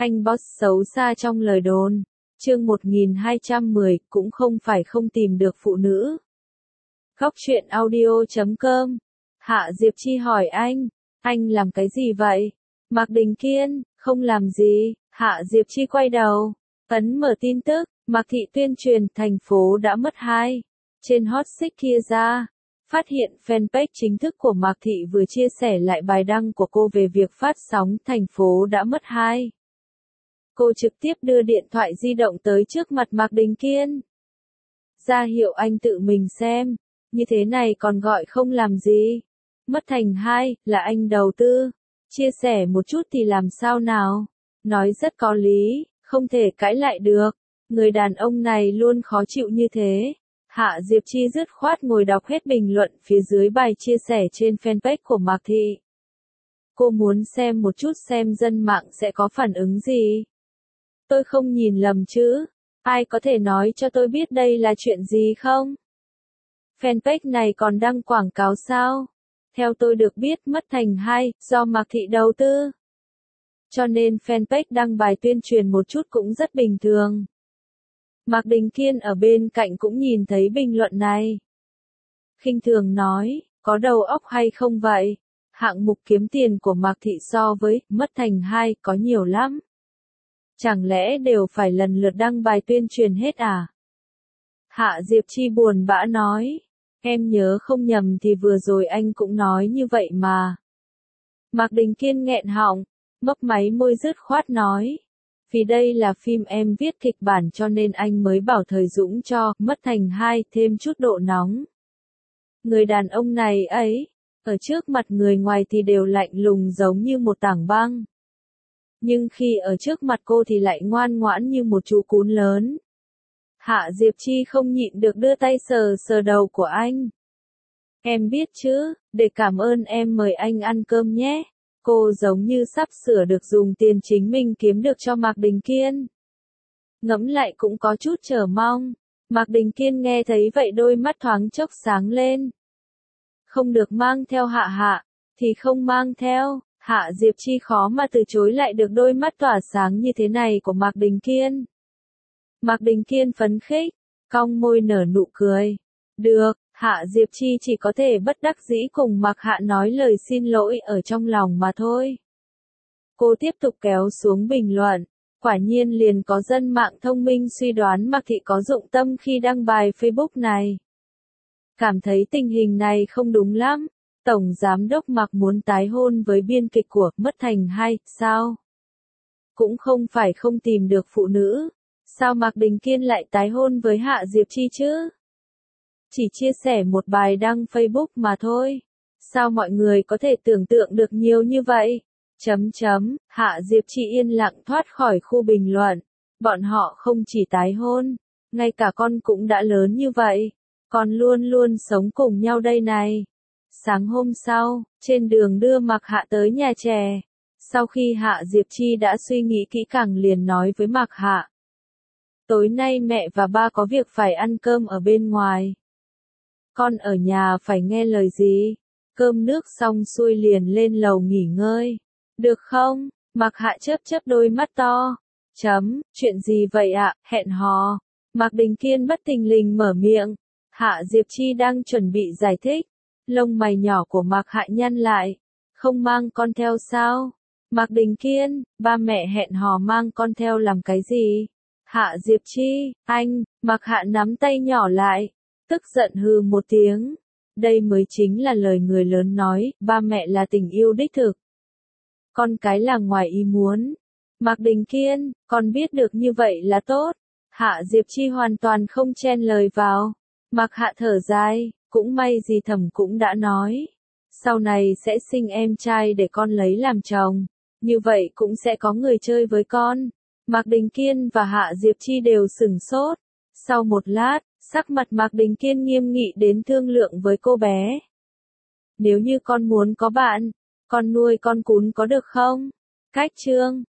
Anh boss xấu xa trong lời đồn. Chương 1210, cũng không phải không tìm được phụ nữ. Góc truyện audio.com. Hạ Diệp Chi hỏi anh làm cái gì vậy? Mạc Đình Kiên, không làm gì. Hạ Diệp Chi quay đầu, ấn mở tin tức, Mạc Thị tuyên truyền thành phố đã mất 2. Trên hot search kia ra, phát hiện fanpage chính thức của Mạc Thị vừa chia sẻ lại bài đăng của cô về việc phát sóng thành phố đã mất 2. Cô trực tiếp đưa điện thoại di động tới trước mặt Mạc Đình Kiên. Ra hiệu anh tự mình xem, như thế này còn gọi không làm gì. Mất thành 2, là anh đầu tư. Chia sẻ một chút thì làm sao nào? Nói rất có lý, không thể cãi lại được. Người đàn ông này luôn khó chịu như thế. Hạ Diệp Chi dứt khoát ngồi đọc hết bình luận phía dưới bài chia sẻ trên fanpage của Mạc Thị. Cô muốn xem một chút xem dân mạng sẽ có phản ứng gì. Tôi không nhìn lầm chứ? Ai có thể nói cho tôi biết đây là chuyện gì không? Fanpage này còn đăng quảng cáo sao? Theo tôi được biết mất thành 2, do Mạc Thị đầu tư. Cho nên fanpage đăng bài tuyên truyền một chút cũng rất bình thường. Mạc Đình Kiên ở bên cạnh cũng nhìn thấy bình luận này. Khinh thường nói, có đầu óc hay không vậy? Hạng mục kiếm tiền của Mạc Thị so với mất thành 2 có nhiều lắm. Chẳng lẽ đều phải lần lượt đăng bài tuyên truyền hết à? Hạ Diệp Chi buồn bã nói, em nhớ không nhầm thì vừa rồi anh cũng nói như vậy mà. Mạc Đình Kiên nghẹn họng, mấp máy môi dứt khoát nói, vì đây là phim em viết kịch bản cho nên anh mới bảo Thời Dũng cho mất thành 2 thêm chút độ nóng. Người đàn ông này ấy, ở trước mặt người ngoài thì đều lạnh lùng giống như một tảng băng. Nhưng khi ở trước mặt cô thì lại ngoan ngoãn như một chú cún lớn. Hạ Diệp Chi không nhịn được đưa tay sờ sờ đầu của anh. Em biết chứ, để cảm ơn em mời anh ăn cơm nhé. Cô giống như sắp sửa được dùng tiền chính mình kiếm được cho Mạc Đình Kiên. Ngẫm lại cũng có chút chờ mong. Mạc Đình Kiên nghe thấy vậy đôi mắt thoáng chốc sáng lên. Không được mang theo Hạ, thì không mang theo. Hạ Diệp Chi khó mà từ chối lại được đôi mắt tỏa sáng như thế này của Mạc Đình Kiên. Mạc Đình Kiên phấn khích, cong môi nở nụ cười. Được, Hạ Diệp Chi chỉ có thể bất đắc dĩ cùng Mạc Hạ nói lời xin lỗi ở trong lòng mà thôi. Cô tiếp tục kéo xuống bình luận. Quả nhiên liền có dân mạng thông minh suy đoán Mạc Thị có dụng tâm khi đăng bài Facebook này. Cảm thấy tình hình này không đúng lắm. Tổng Giám đốc Mạc muốn tái hôn với biên kịch của Mất thành 2, sao? Cũng không phải không tìm được phụ nữ. Sao Mạc Đình Kiên lại tái hôn với Hạ Diệp Chi chứ? Chỉ chia sẻ một bài đăng Facebook mà thôi. Sao mọi người có thể tưởng tượng được nhiều như vậy? Hạ Diệp Chi yên lặng thoát khỏi khu bình luận. Bọn họ không chỉ tái hôn, ngay cả con cũng đã lớn như vậy. Còn luôn luôn sống cùng nhau đây này. Sáng hôm sau, trên đường đưa Mạc Hạ tới nhà trẻ. Sau khi Hạ Diệp Chi đã suy nghĩ kỹ càng liền nói với Mạc Hạ. Tối nay mẹ và ba có việc phải ăn cơm ở bên ngoài. Con ở nhà phải nghe lời gì? Cơm nước xong xuôi liền lên lầu nghỉ ngơi. Được không? Mạc Hạ chớp đôi mắt to. Chuyện gì vậy ạ? Hẹn hò. Mạc Đình Kiên bất thình lình mở miệng. Hạ Diệp Chi đang chuẩn bị giải thích. Lông mày nhỏ của Mạc Hạ nhăn lại. Không mang con theo sao? Mạc Đình Kiên, ba mẹ hẹn hò mang con theo làm cái gì? Hạ Diệp Chi, anh, Mạc Hạ nắm tay nhỏ lại. Tức giận hừ một tiếng. Đây mới chính là lời người lớn nói, ba mẹ là tình yêu đích thực. Con cái là ngoài ý muốn. Mạc Đình Kiên, con biết được như vậy là tốt. Hạ Diệp Chi hoàn toàn không chen lời vào. Mạc Hạ thở dài, cũng may gì Thẩm cũng đã nói. Sau này sẽ sinh em trai để con lấy làm chồng. Như vậy cũng sẽ có người chơi với con. Mạc Đình Kiên và Hạ Diệp Chi đều sửng sốt. Sau một lát, sắc mặt Mạc Đình Kiên nghiêm nghị đến thương lượng với cô bé. Nếu như con muốn có bạn, con nuôi con cún có được không? Cách chương